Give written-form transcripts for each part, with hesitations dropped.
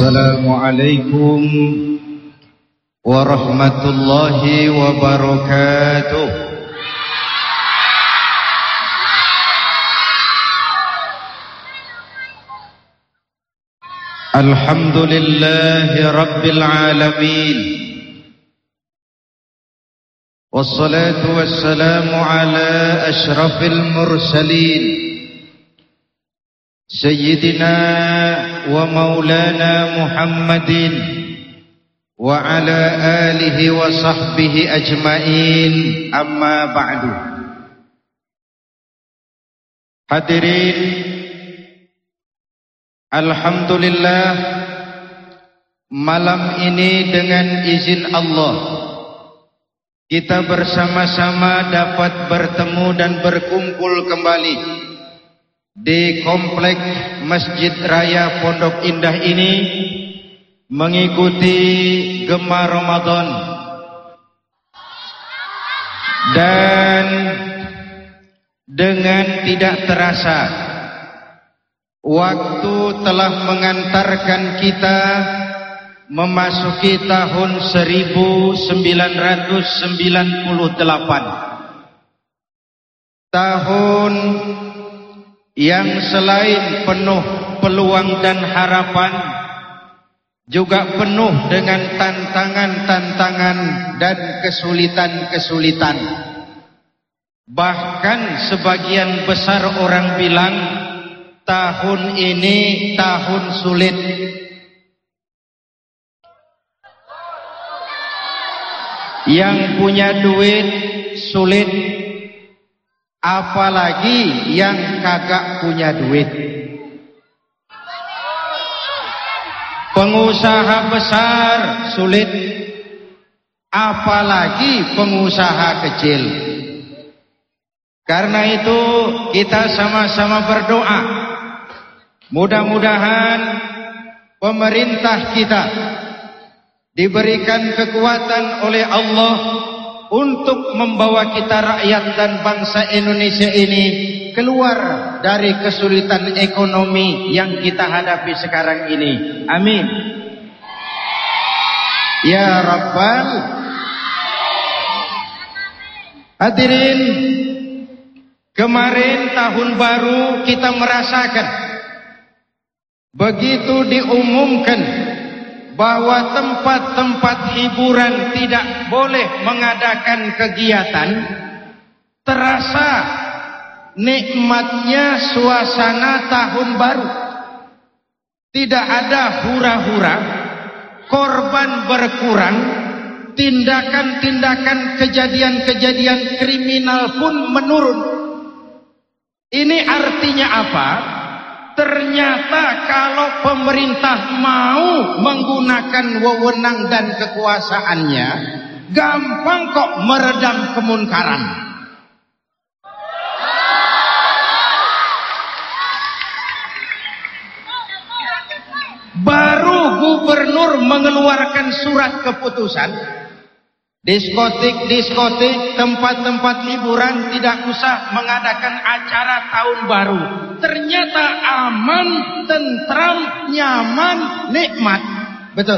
Assalamualaikum warahmatullahi wabarakatuh. Alhamdulillahi rabbil alamin. Wassalatu wassalamu ala ashrafil mursalin Sayyidina wa maulana Muhammadin wa ala alihi wa sahbihi ajmain, amma ba'du. Hadirin, alhamdulillah, malam ini dengan izin Allah kita bersama-sama dapat bertemu dan berkumpul kembali di komplek Masjid Raya Pondok Indah ini mengikuti Gema Ramadan. Dan dengan tidak terasa waktu telah mengantarkan kita memasuki tahun 1998, tahun yang selain penuh peluang dan harapan, juga penuh dengan tantangan-tantangan dan kesulitan-kesulitan. Bahkan sebagian besar orang bilang tahun ini tahun sulit. Yang punya duit sulit, apalagi yang kagak punya duit. Pengusaha besar sulit, apalagi pengusaha kecil. Karena itu kita sama-sama berdoa, mudah-mudahan pemerintah kita diberikan kekuatan oleh Allah untuk membawa kita rakyat dan bangsa Indonesia ini keluar dari kesulitan ekonomi yang kita hadapi sekarang ini. Amin. Ya Rabbal. Hadirin, kemarin tahun baru kita merasakan begitu diumumkan bahwa tempat-tempat hiburan tidak boleh mengadakan kegiatan, terasa nikmatnya suasana tahun baru. Tidak ada hura-hura, korban berkurang, tindakan-tindakan kejadian-kejadian kriminal pun menurun. Ini artinya apa? Ternyata kalau pemerintah mau menggunakan wewenang dan kekuasaannya, gampang kok meredam kemunkaran. Baru gubernur mengeluarkan surat keputusan, diskotik, tempat-tempat hiburan tidak usah mengadakan acara tahun baru. Ternyata aman, tentram, nyaman, nikmat. Betul.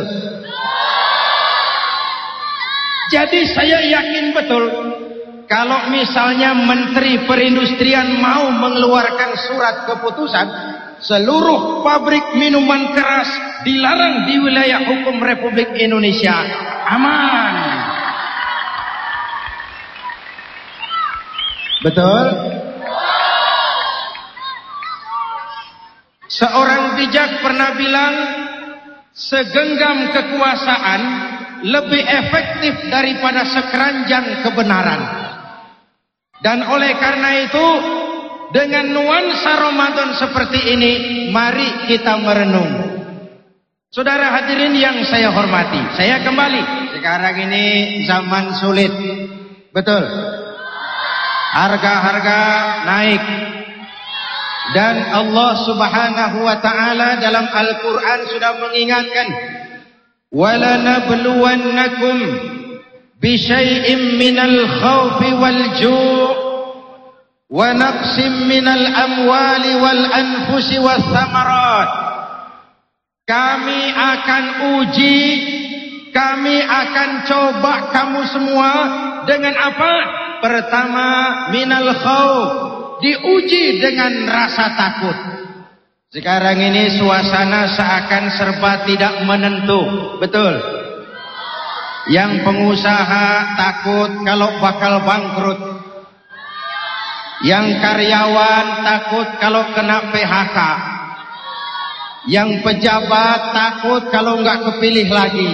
Jadi saya yakin betul, kalau misalnya Menteri Perindustrian mau mengeluarkan surat keputusan, seluruh pabrik minuman keras dilarang di wilayah hukum Republik Indonesia. Aman. Betul? Seorang bijak pernah bilang, segenggam kekuasaan lebih efektif daripada sekeranjang kebenaran. Dan oleh karena itu, dengan nuansa Ramadan seperti ini, mari kita merenung. Saudara hadirin yang saya hormati, saya kembali. Sekarang ini zaman sulit. Betul? Harga-harga naik. Dan Allah Subhanahu wa ta'ala dalam Al-Quran sudah mengingatkan, وَلَنَبْلُوَنَّكُمْ بِشَيْءٍ مِّنَ الْخَوْفِ وَالْجُوعِ وَنَقْصٍ مِّنَ الْأَمْوَالِ وَالْأَنْفُسِ وَالثَّمَرَاتِ Kami akan uji, kami akan coba kamu semua dengan apa? Pertama, minal khauf, diuji dengan rasa takut. Sekarang ini suasana seakan serba tidak menentu, betul? Yang pengusaha takut kalau bakal bangkrut, yang karyawan takut kalau kena PHK, yang pejabat takut kalau nggak kepilih lagi.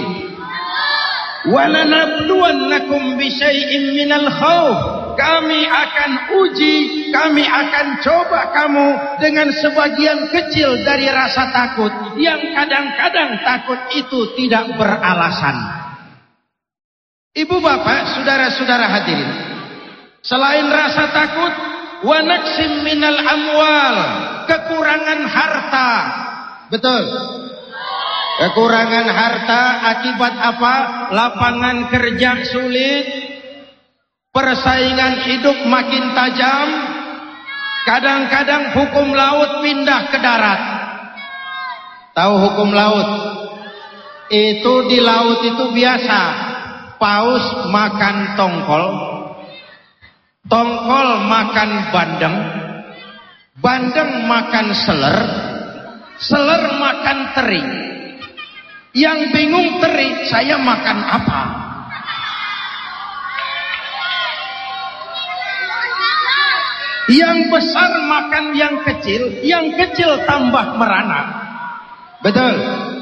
Walanabluwannakum bisyai'im minal khauf, kami akan uji, kami akan coba kamu dengan sebagian kecil dari rasa takut yang kadang-kadang takut itu tidak beralasan. Ibu bapak, saudara-saudara hadirin, selain rasa takut, wa naqsim minal amwal, kekurangan harta. Betul? Kekurangan harta akibat apa? Lapangan kerja sulit, persaingan hidup makin tajam, kadang-kadang hukum laut pindah ke darat. Tahu hukum laut? Itu di laut itu biasa. Paus makan tongkol, tongkol makan bandeng, bandeng makan seler, seler makan teri. Yang bingung teri, saya makan apa? Yang besar makan yang kecil tambah merana. Betul?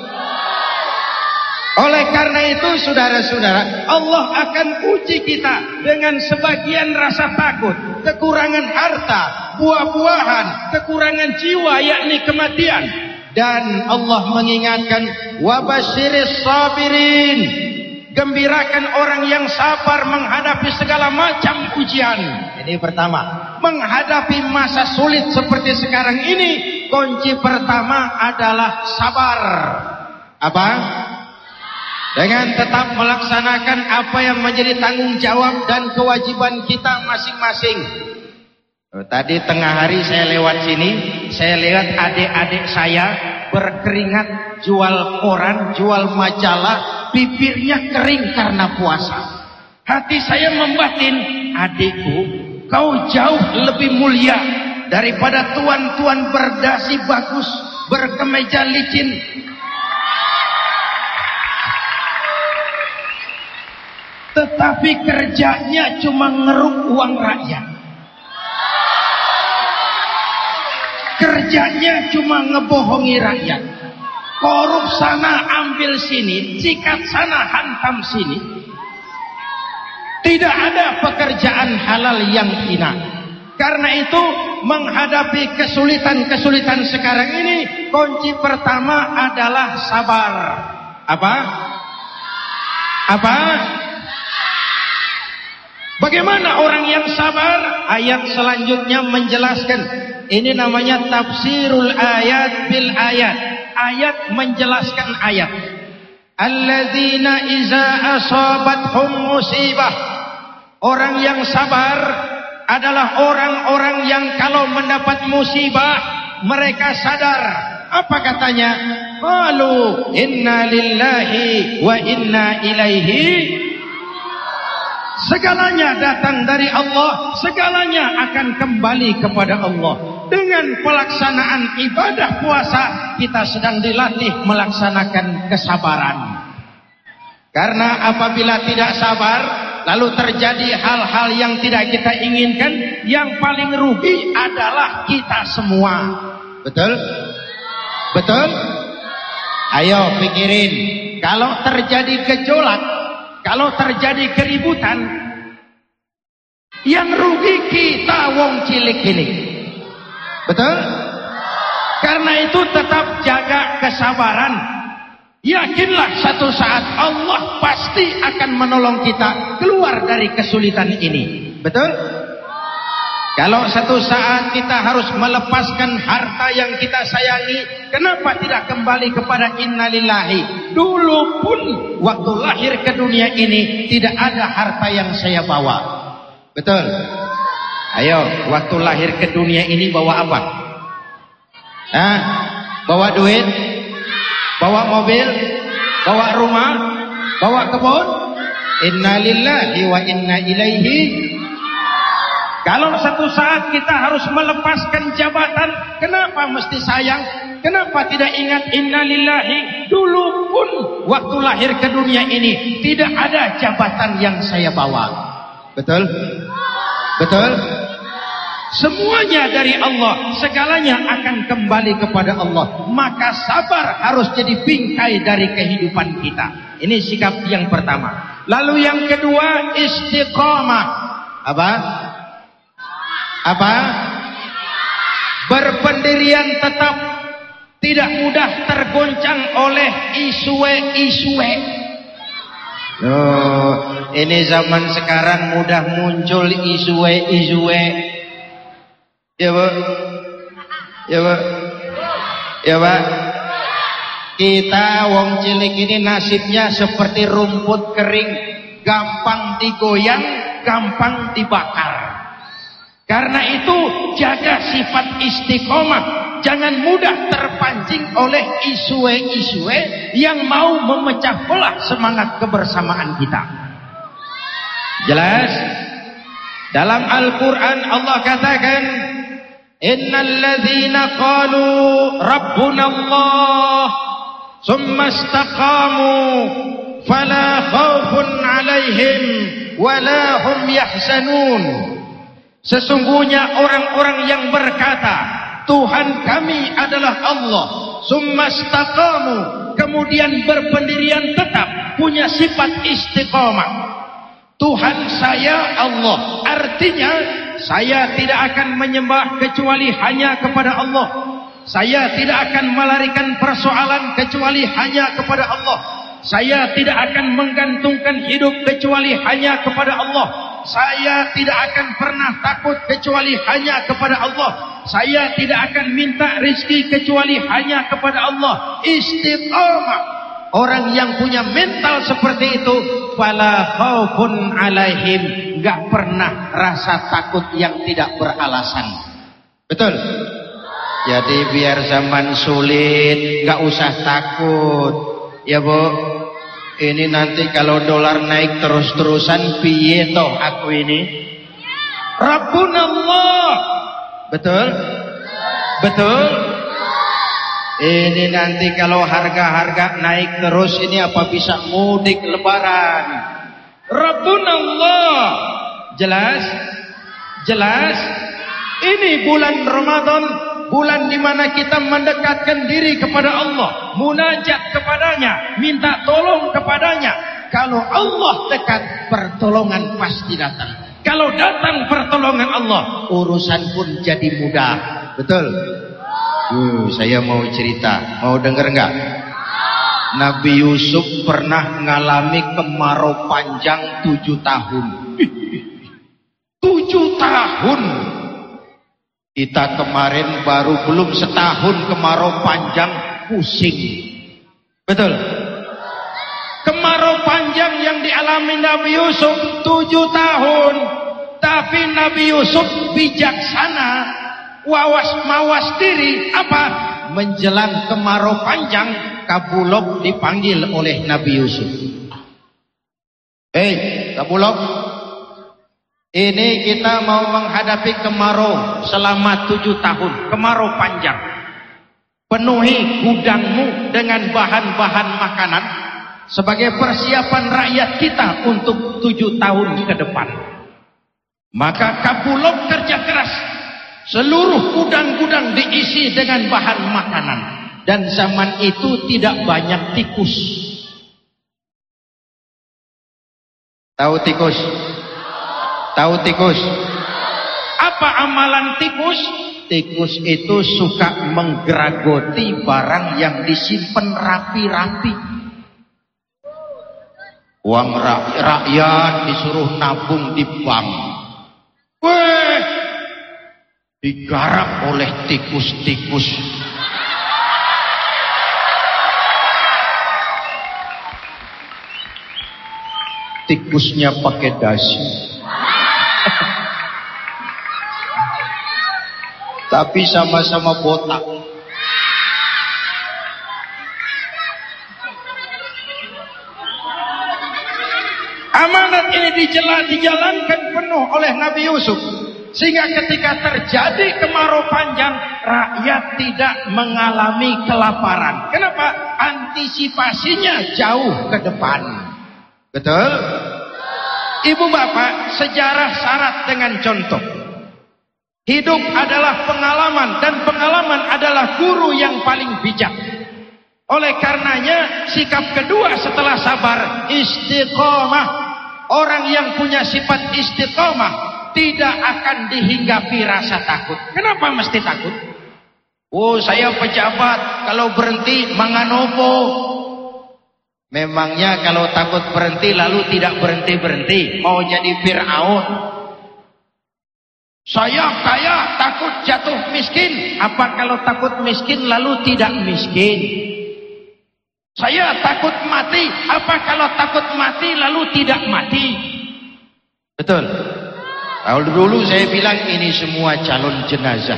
Oleh karena itu saudara-saudara, Allah akan uji kita dengan sebagian rasa takut, kekurangan harta, buah-buahan, kekurangan jiwa yakni kematian. Dan Allah mengingatkan, wabasyiris sabirin, gembirakan orang yang sabar menghadapi segala macam ujian. Ini pertama, menghadapi masa sulit seperti sekarang ini, kunci pertama adalah sabar. Apa? Dengan tetap melaksanakan apa yang menjadi tanggung jawab dan kewajiban kita masing-masing. Tadi tengah hari saya lewat sini, saya lihat adik-adik saya berkeringat jual koran, jual majalah, bibirnya kering karena puasa. Hati saya membatin, adikku, kau jauh lebih mulia daripada tuan-tuan berdasi bagus, berkemeja licin. Tetapi kerjanya cuma ngeruk uang rakyat. Kerjanya cuma ngebohongi rakyat. Korup sana ambil sini, sikat sana hantam sini. Tidak ada pekerjaan halal yang hina. Karena itu menghadapi kesulitan-kesulitan sekarang ini, kunci pertama adalah sabar. Apa? Apa? Bagaimana orang yang sabar? Ayat selanjutnya menjelaskan. Ini namanya tafsirul ayat bil ayat. Ayat menjelaskan ayat. Alladzina iza asabathum musibah. Orang yang sabar adalah orang-orang yang kalau mendapat musibah mereka sadar. Apa katanya? Qalu inna lillahi wa inna ilaihi. Segalanya datang dari Allah, segalanya akan kembali kepada Allah. Dengan pelaksanaan ibadah puasa, kita sedang dilatih melaksanakan kesabaran. Karena apabila tidak sabar, lalu terjadi hal-hal yang tidak kita inginkan, yang paling rugi adalah kita semua. Betul? Betul? Ayo pikirin, kalau terjadi gejolak, kalau terjadi keributan, yang rugi kita wong cilik ini. Betul? Karena itu tetap jaga kesabaran. Yakinlah satu saat Allah pasti akan menolong kita keluar dari kesulitan ini. Betul? Kalau satu saat kita harus melepaskan harta yang kita sayangi, kenapa tidak kembali kepada innalillahi? Dulu pun waktu lahir ke dunia ini tidak ada harta yang saya bawa. Betul? Ayo, waktu lahir ke dunia ini bawa apa? Bawa duit? bawa mobil, bawa rumah, bawa kebun. Inna lillahi wa inna ilaihi. Kalau satu saat kita harus melepaskan jabatan, kenapa mesti sayang? Kenapa tidak ingat inna lillahi? Dulu pun waktu lahir ke dunia ini tidak ada jabatan yang saya bawa. Betul? Betul? Semuanya dari Allah, segalanya akan kembali kepada Allah. Maka sabar harus jadi bingkai dari kehidupan kita. Ini sikap yang pertama. Lalu yang kedua, istiqamah. Apa? Apa? Berpendirian tetap, tidak mudah tergoncang oleh isue-isue. Oh, ini zaman sekarang mudah muncul isue-isue. Ya Bu, ya Bu, ya Pak. Kita wong cilik ini nasibnya seperti rumput kering, gampang digoyang, gampang dibakar. Karena itu jaga sifat istiqomah, jangan mudah terpancing oleh isue-isue yang mau memecah belah semangat kebersamaan kita. Jelas? Dalam Al-Quran Allah katakan, innal ladzina qalu rabbuna Allah summa istaqamu fala khaufun alaihim wala hum yahzanun. Sesungguhnya orang-orang yang berkata Tuhan kami adalah Allah, summa istaqamu, kemudian berpendirian tetap, punya sifat istiqamah. Tuhan saya Allah, artinya saya tidak akan menyembah kecuali hanya kepada Allah. Saya tidak akan melarikan persoalan kecuali hanya kepada Allah. Saya tidak akan menggantungkan hidup kecuali hanya kepada Allah. Saya tidak akan pernah takut kecuali hanya kepada Allah. Saya tidak akan minta rezeki kecuali hanya kepada Allah. Istiqamah. Orang yang punya mental seperti itu, fala khaufun alaihim, enggak pernah rasa takut yang tidak beralasan. Betul? Jadi biar zaman sulit, enggak usah takut. Ya Bu. Ini nanti kalau dolar naik terus-terusan piye toh aku ini? Rabbunallah. Betul? Betul? Ini nanti kalau harga-harga naik terus ini apa bisa mudik lebaran? Rabbunallah. Jelas? Jelas? Ini bulan Ramadan, bulan di mana kita mendekatkan diri kepada Allah, munajat kepadanya, minta tolong kepadanya. Kalau Allah dekat, pertolongan pasti datang. Kalau datang pertolongan Allah, urusan pun jadi mudah. Betul? Saya mau cerita, mau denger enggak? Nabi Yusuf pernah mengalami kemarau panjang 7 tahun. 7 tahun. Kita kemarin baru belum setahun kemarau panjang, pusing. Betul? Kemarau panjang yang dialami Nabi Yusuf 7 tahun. Tapi Nabi Yusuf bijaksana, mawas diri. Apa? Menjelang kemarau panjang, Kabulok dipanggil oleh Nabi Yusuf. Kabulok, ini kita mau menghadapi kemarau selama 7 tahun, kemarau panjang. Penuhi gudangmu dengan bahan-bahan makanan sebagai persiapan rakyat kita untuk 7 tahun ke depan. Maka Kabulok kerja keras, seluruh gudang-gudang diisi dengan bahan makanan. Dan zaman itu tidak banyak tikus. Tahu tikus? Tahu tikus? Apa amalan tikus? Tikus itu suka menggeragoti barang yang disimpan rapi-rapi. Uang rakyat disuruh nabung di bank. Digarap oleh tikus-tikus. Tikusnya pakai dasi. Tapi sama-sama botak. dijalankan penuh oleh Nabi Yusuf. Sehingga ketika terjadi kemarau panjang, rakyat tidak mengalami kelaparan. Kenapa? Antisipasinya jauh ke depan. Betul? Ibu bapak, sejarah syarat dengan contoh. Hidup adalah pengalaman, dan pengalaman adalah guru yang paling bijak. Oleh karenanya, sikap kedua setelah sabar, istiqomah. Orang yang punya sifat istiqomah tidak akan dihinggapi rasa takut. Kenapa mesti takut? Oh, saya pejabat, kalau berhenti manganopo. Memangnya kalau takut berhenti lalu tidak berhenti-berhenti, mau jadi Fir'aun? Saya kaya takut jatuh miskin. Apa kalau takut miskin lalu tidak miskin? Saya takut mati. Apa kalau takut mati lalu tidak mati? Betul. Kalau dulu saya bilang ini semua calon jenazah.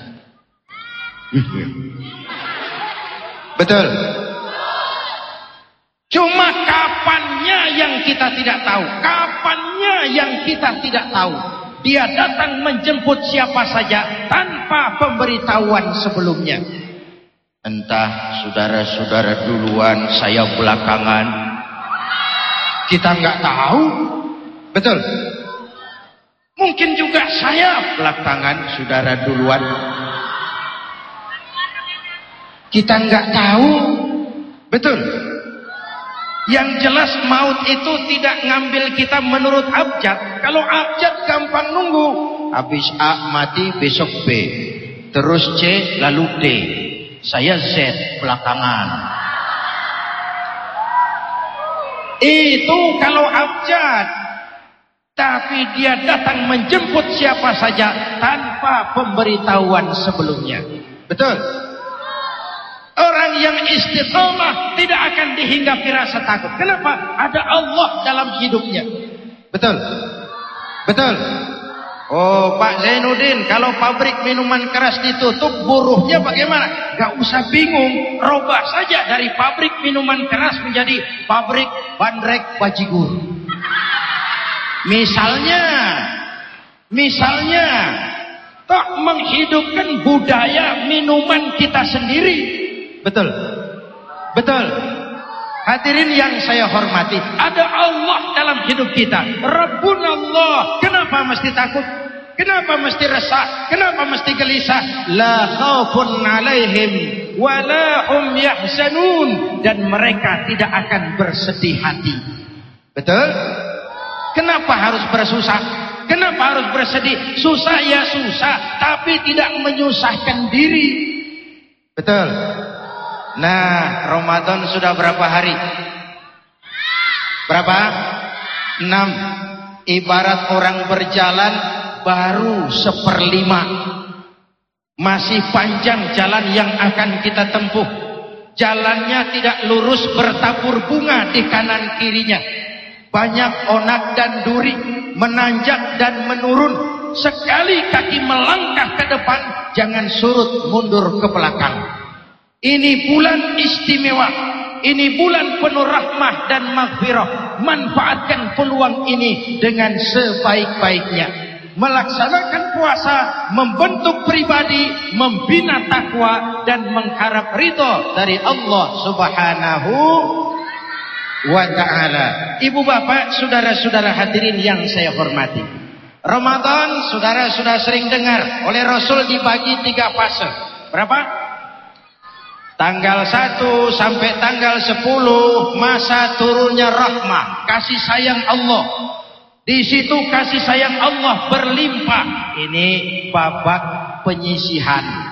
Betul. Cuma kapannya yang kita tidak tahu. Kapannya yang kita tidak tahu. Dia datang menjemput siapa saja tanpa pemberitahuan sebelumnya. Entah saudara-saudara duluan, saya belakangan. Kita nggak tahu. Betul. Mungkin juga saya belakangan, saudara duluan. Kita nggak tahu. Betul. Yang jelas maut itu tidak ngambil kita menurut abjad. Kalau abjad gampang nunggu. Habis A mati, besok B. Terus C, lalu D. Saya Z belakangan. Itu kalau abjad. Tapi dia datang menjemput siapa saja tanpa pemberitahuan sebelumnya. Betul. Orang yang istiqomah tidak akan dihinggapi rasa takut. Kenapa? Ada Allah dalam hidupnya. Betul. Betul. Oh, Pak Zainuddin, kalau pabrik minuman keras ditutup, buruhnya bagaimana? Gak usah bingung, robah saja dari pabrik minuman keras menjadi pabrik bandrek bajigur. Misalnya, kok menghidupkan budaya minuman kita sendiri. Betul. Betul. Hadirin yang saya hormati, ada Allah dalam hidup kita. Rabbunallah. Kenapa mesti takut? Kenapa mesti resah? Kenapa mesti gelisah? La khaufun alaihim wa la hum yahzanun. Dan mereka tidak akan bersedih hati. Betul? Kenapa harus bersusah? Kenapa harus bersedih? Susah ya susah, tapi tidak menyusahkan diri. Betul. Nah, Ramadan sudah berapa hari? Berapa? 6. Ibarat orang berjalan baru 1/5. Masih panjang jalan yang akan kita tempuh. Jalannya tidak lurus bertabur bunga di kanan kirinya. Banyak onak dan duri, menanjak dan menurun. Sekali kaki melangkah ke depan, jangan surut mundur ke belakang. Ini bulan istimewa. Ini bulan penuh rahmah dan maghfirah. Manfaatkan peluang ini dengan sebaik-baiknya. Melaksanakan puasa, membentuk pribadi, membina takwa, dan mengharap ridho dari Allah Subhanahu wa ta'ala. Ibu bapak, saudara-saudara hadirin yang saya hormati, Ramadan saudara sudah sering dengar oleh Rasul dibagi 3 fase. Berapa? Tanggal 1 sampai tanggal 10 masa turunnya rahmah, kasih sayang Allah. Di situ kasih sayang Allah berlimpah. Ini babak penyisihan.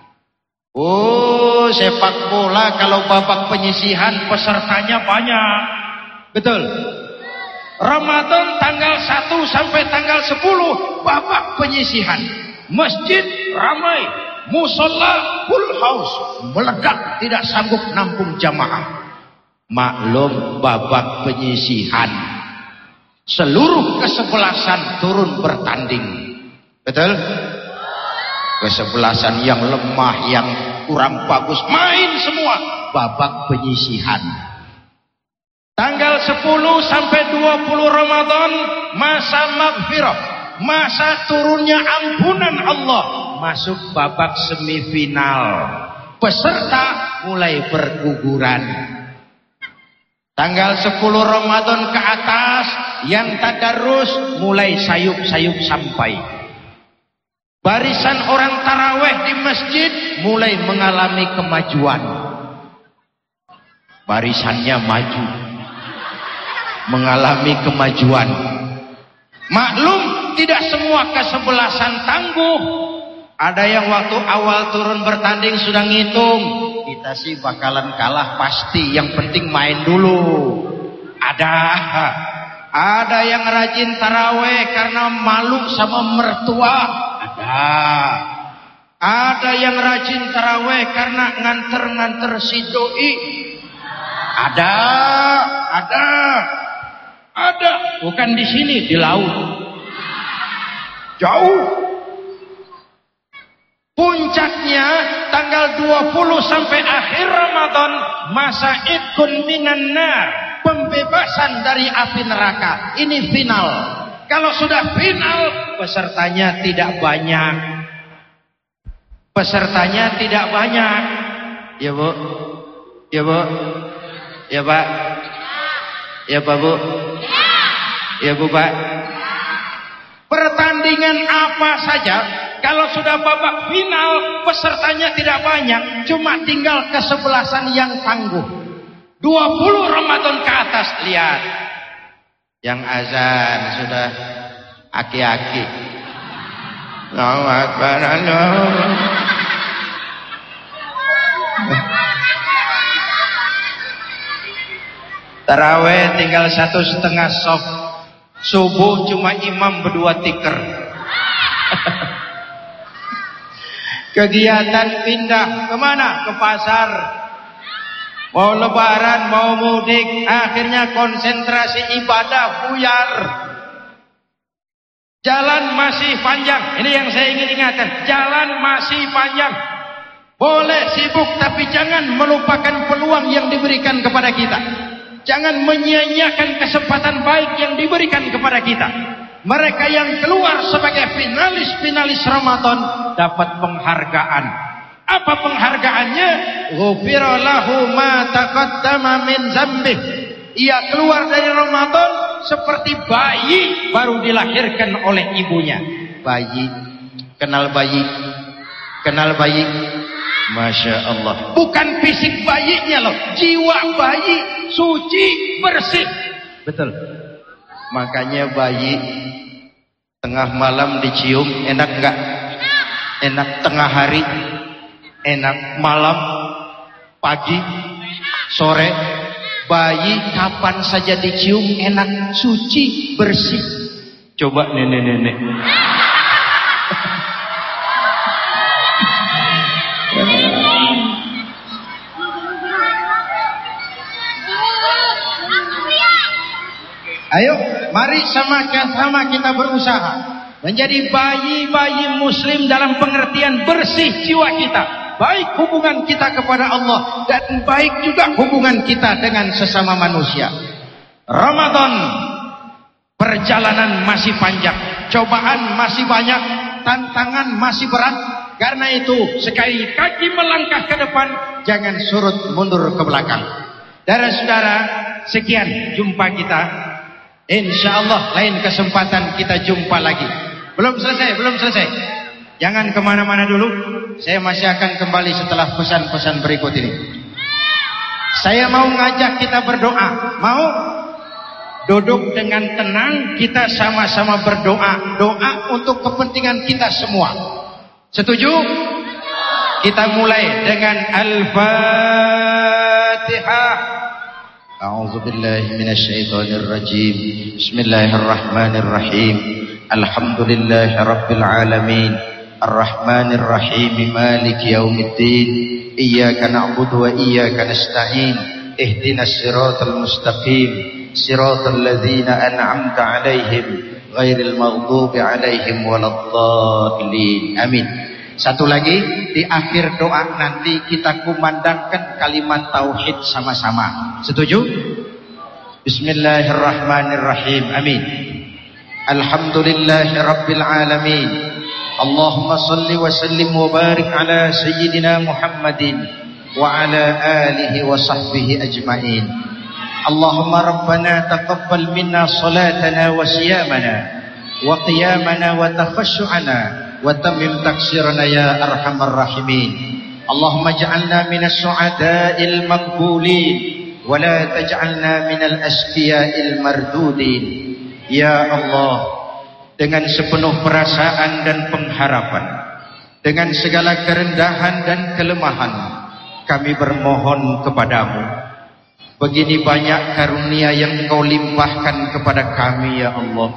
Oh, sepak bola kalau babak penyisihan pesertanya banyak. Betul. Ramadan tanggal 1 sampai tanggal 10 babak penyisihan. Masjid ramai, musola full house, meledak tidak sanggup nampung jamaah. Maklum babak penyisihan. Seluruh kesebelasan turun bertanding. Betul? Kesebelasan yang lemah, yang kurang bagus, main semua babak penyisihan. Tanggal 10 sampai 20 Ramadan masa maghfirah, masa turunnya ampunan Allah, masuk babak semifinal. Peserta mulai berguguran. Tanggal 10 Ramadan ke atas yang tadarus mulai sayup-sayup sampai. Barisan orang taraweh di masjid mulai mengalami kemajuan. Barisannya maju, mengalami kemajuan. Maklum tidak semua kesebelasan tangguh. Ada yang waktu awal turun bertanding sudah ngitung, kita sih bakalan kalah pasti, yang penting main dulu. Ada yang rajin taraweh karena malu sama mertua. Ada yang rajin taraweh karena nganter-nganter si doi. Ada, bukan di sini, di laut. Jauh. Puncaknya tanggal 20 sampai akhir Ramadan, masa idkun minan nar, pembebasan dari api neraka. Ini final. Kalau sudah final, pesertanya tidak banyak. Pesertanya tidak banyak. Ya Bu? Ya Bu? Ya Pak? Ya Pak Bu? Ya Bu Pak? Pertandingan apa saja, kalau sudah babak final, pesertanya tidak banyak, cuma tinggal kesebelasan yang tangguh. 20 Ramadan ke atas, lihat. Yang azan sudah aki-aki. Allahu Akbar, Allah. Taraweh tinggal 1,5 soft. Subuh cuma imam berdua tikar. Kegiatan pindah kemana? Ke pasar. Mau lebaran, mau mudik, akhirnya konsentrasi ibadah buyar. Jalan masih panjang. Ini yang saya ingin ingatkan. Jalan masih panjang. Boleh sibuk, tapi jangan melupakan peluang yang diberikan kepada kita. Jangan menyia-nyiakan kesempatan baik yang diberikan kepada kita. Mereka yang keluar sebagai finalis Ramadan dapat penghargaan. Apa penghargaannya? Ghufira lahu ma taqaddama min dzambih. Ia keluar dari Ramadan seperti bayi baru dilahirkan oleh ibunya. Bayi, kenal bayi, kenal bayi. Masya Allah. Bukan fisik bayinya loh, jiwa bayi suci bersih. Betul. Makanya bayi tengah malam dicium enak enggak? Enak. Tengah hari enak, malam, pagi, sore. Bayi kapan saja dicium enak, suci, bersih. Coba nenek-nenek. Ayo, mari sama-sama kita berusaha menjadi bayi-bayi muslim dalam pengertian bersih jiwa kita. Baik hubungan kita kepada Allah dan baik juga hubungan kita dengan sesama manusia. Ramadan, perjalanan masih panjang, cobaan masih banyak, tantangan masih berat. Karena itu, sekali kaki melangkah ke depan, jangan surut mundur ke belakang. Saudara-saudara, sekian jumpa kita. Insya Allah lain kesempatan kita jumpa lagi. Belum selesai. Jangan kemana-mana dulu. Saya masih akan kembali setelah pesan-pesan berikut ini. Saya mau ngajak kita berdoa. Mau? Duduk dengan tenang, kita sama-sama berdoa. Doa untuk kepentingan kita semua. Setuju? Kita mulai dengan Al-Fatihah. أعوذ بالله من الشيطان الرجيم بسم الله الرحمن الرحيم الحمد لله رب العالمين الرحمن الرحيم مالك يوم الدين إياك نعبد وإياك نستعين اهدنا الصراط المستقيم صراط الذين أنعمت عليهم غير المغضوب عليهم ولا الضالين آمين. Satu lagi, di akhir doa nanti kita kumandangkan kalimat tauhid sama-sama. Setuju? Bismillahirrahmanirrahim. Amin. Alhamdulillahi Rabbil Alamin. Allahumma salli wa sallim wa barik ala Sayyidina Muhammadin wa ala alihi wa sahbihi ajma'in. Allahumma Rabbana taqabbal minna salatana wa siyamana wa qiyamana wa takhashu'ana wa tammim taksirana ya arhamar rahimin. Allahumma ja'alna minas su'ada'il maqbulin wa la taj'alna minal asfiya'il mardudin. Ya Allah, dengan sepenuh perasaan dan pengharapan, dengan segala kerendahan dan kelemahan, kami bermohon kepadamu. Begini banyak karunia yang Engkau limpahkan kepada kami, ya Allah.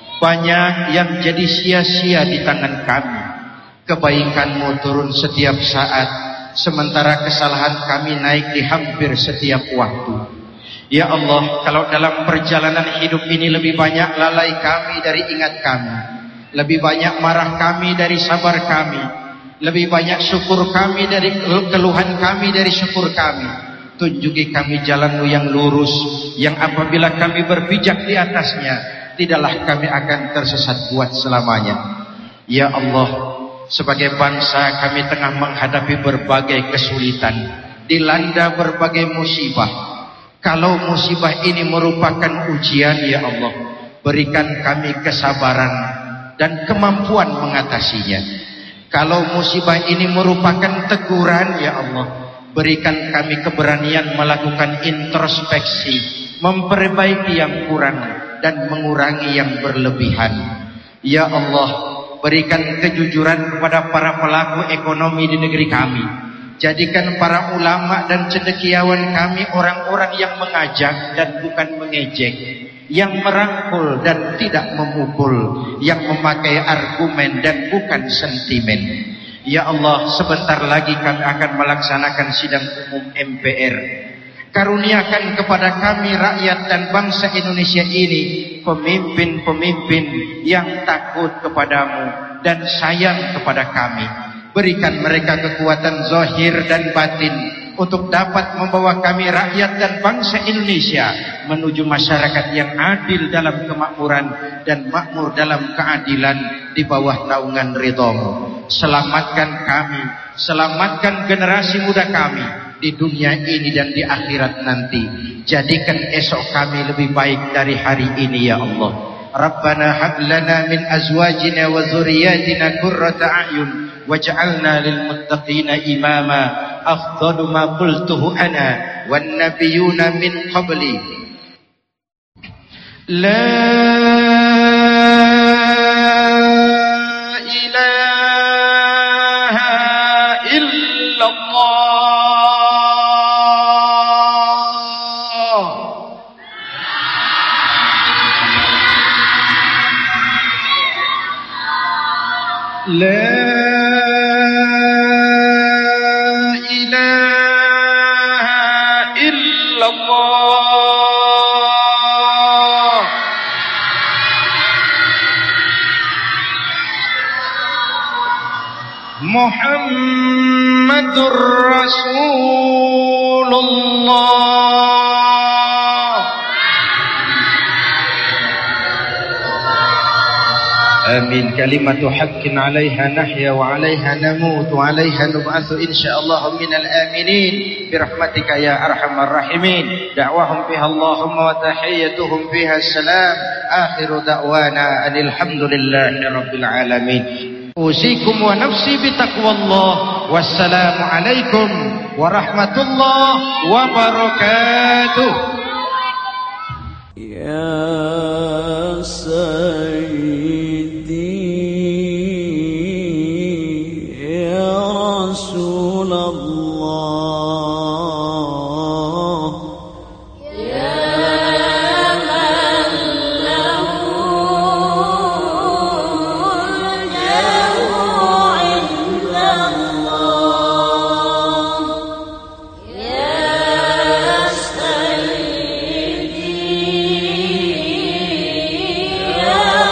Banyak yang jadi sia-sia di tangan kami. Kebaikan-Mu turun setiap saat, sementara kesalahan kami naik di hampir setiap waktu. Ya Allah, kalau dalam perjalanan hidup ini lebih banyak lalai kami dari ingat kami, lebih banyak marah kami dari sabar kami, lebih banyak syukur kami dari keluhan kami dari syukur kami, tunjuki kami jalan-Mu yang lurus, yang apabila kami berpijak di atasnya, tidaklah kami akan tersesat buat selamanya. Ya Allah, sebagai bangsa kami tengah menghadapi berbagai kesulitan, dilanda berbagai musibah. Kalau musibah ini merupakan ujian, ya Allah, berikan kami kesabaran dan kemampuan mengatasinya. Kalau musibah ini merupakan teguran, ya Allah, berikan kami keberanian melakukan introspeksi, memperbaiki yang kurang dan mengurangi yang berlebihan. Ya Allah, berikan kejujuran kepada para pelaku ekonomi di negeri kami. Jadikan para ulama dan cendekiawan kami orang-orang yang mengajak dan bukan mengejek, yang merangkul dan tidak memukul, yang memakai argumen dan bukan sentimen. Ya Allah, sebentar lagi kami akan melaksanakan sidang umum MPR. Karuniakan kepada kami rakyat dan bangsa Indonesia ini pemimpin-pemimpin yang takut kepadamu dan sayang kepada kami. Berikan mereka kekuatan zahir dan batin untuk dapat membawa kami rakyat dan bangsa Indonesia menuju masyarakat yang adil dalam kemakmuran dan makmur dalam keadilan di bawah naungan ridha-Mu. Selamatkan kami, selamatkan generasi muda kami di dunia ini dan di akhirat nanti. Jadikan esok kami lebih baik dari hari ini, ya Allah. Rabbana hab lana min azwajina wa dzurriyyatina qurrata a'yun waj'alna lil muttaqina imama. Afdalu ma qultuhu ana wan nabiyyuna min qabli. La ilaha illallah. La ilaha illallah. Muhammadur Rasulullah. Amin. Kalimatu haqqin 'alaiha nahya wa 'alaiha namut wa 'alaiha nub'atsu insyaallah minal aminin birahmatika ya arhamar rahimin. Da'wahum fiha Allahumma wa tahiyyatuhum fiha salam. Akhiru da'wana alhamdulillahi rabbil alamin. Usikum wa nafsi bitaqwallah. Wassalamu alaikum warahmatullahi wabarakatuh. Ya Sayyidi ya Rasulullah, ya man lahul jahu indallah, ya Sayyidi ya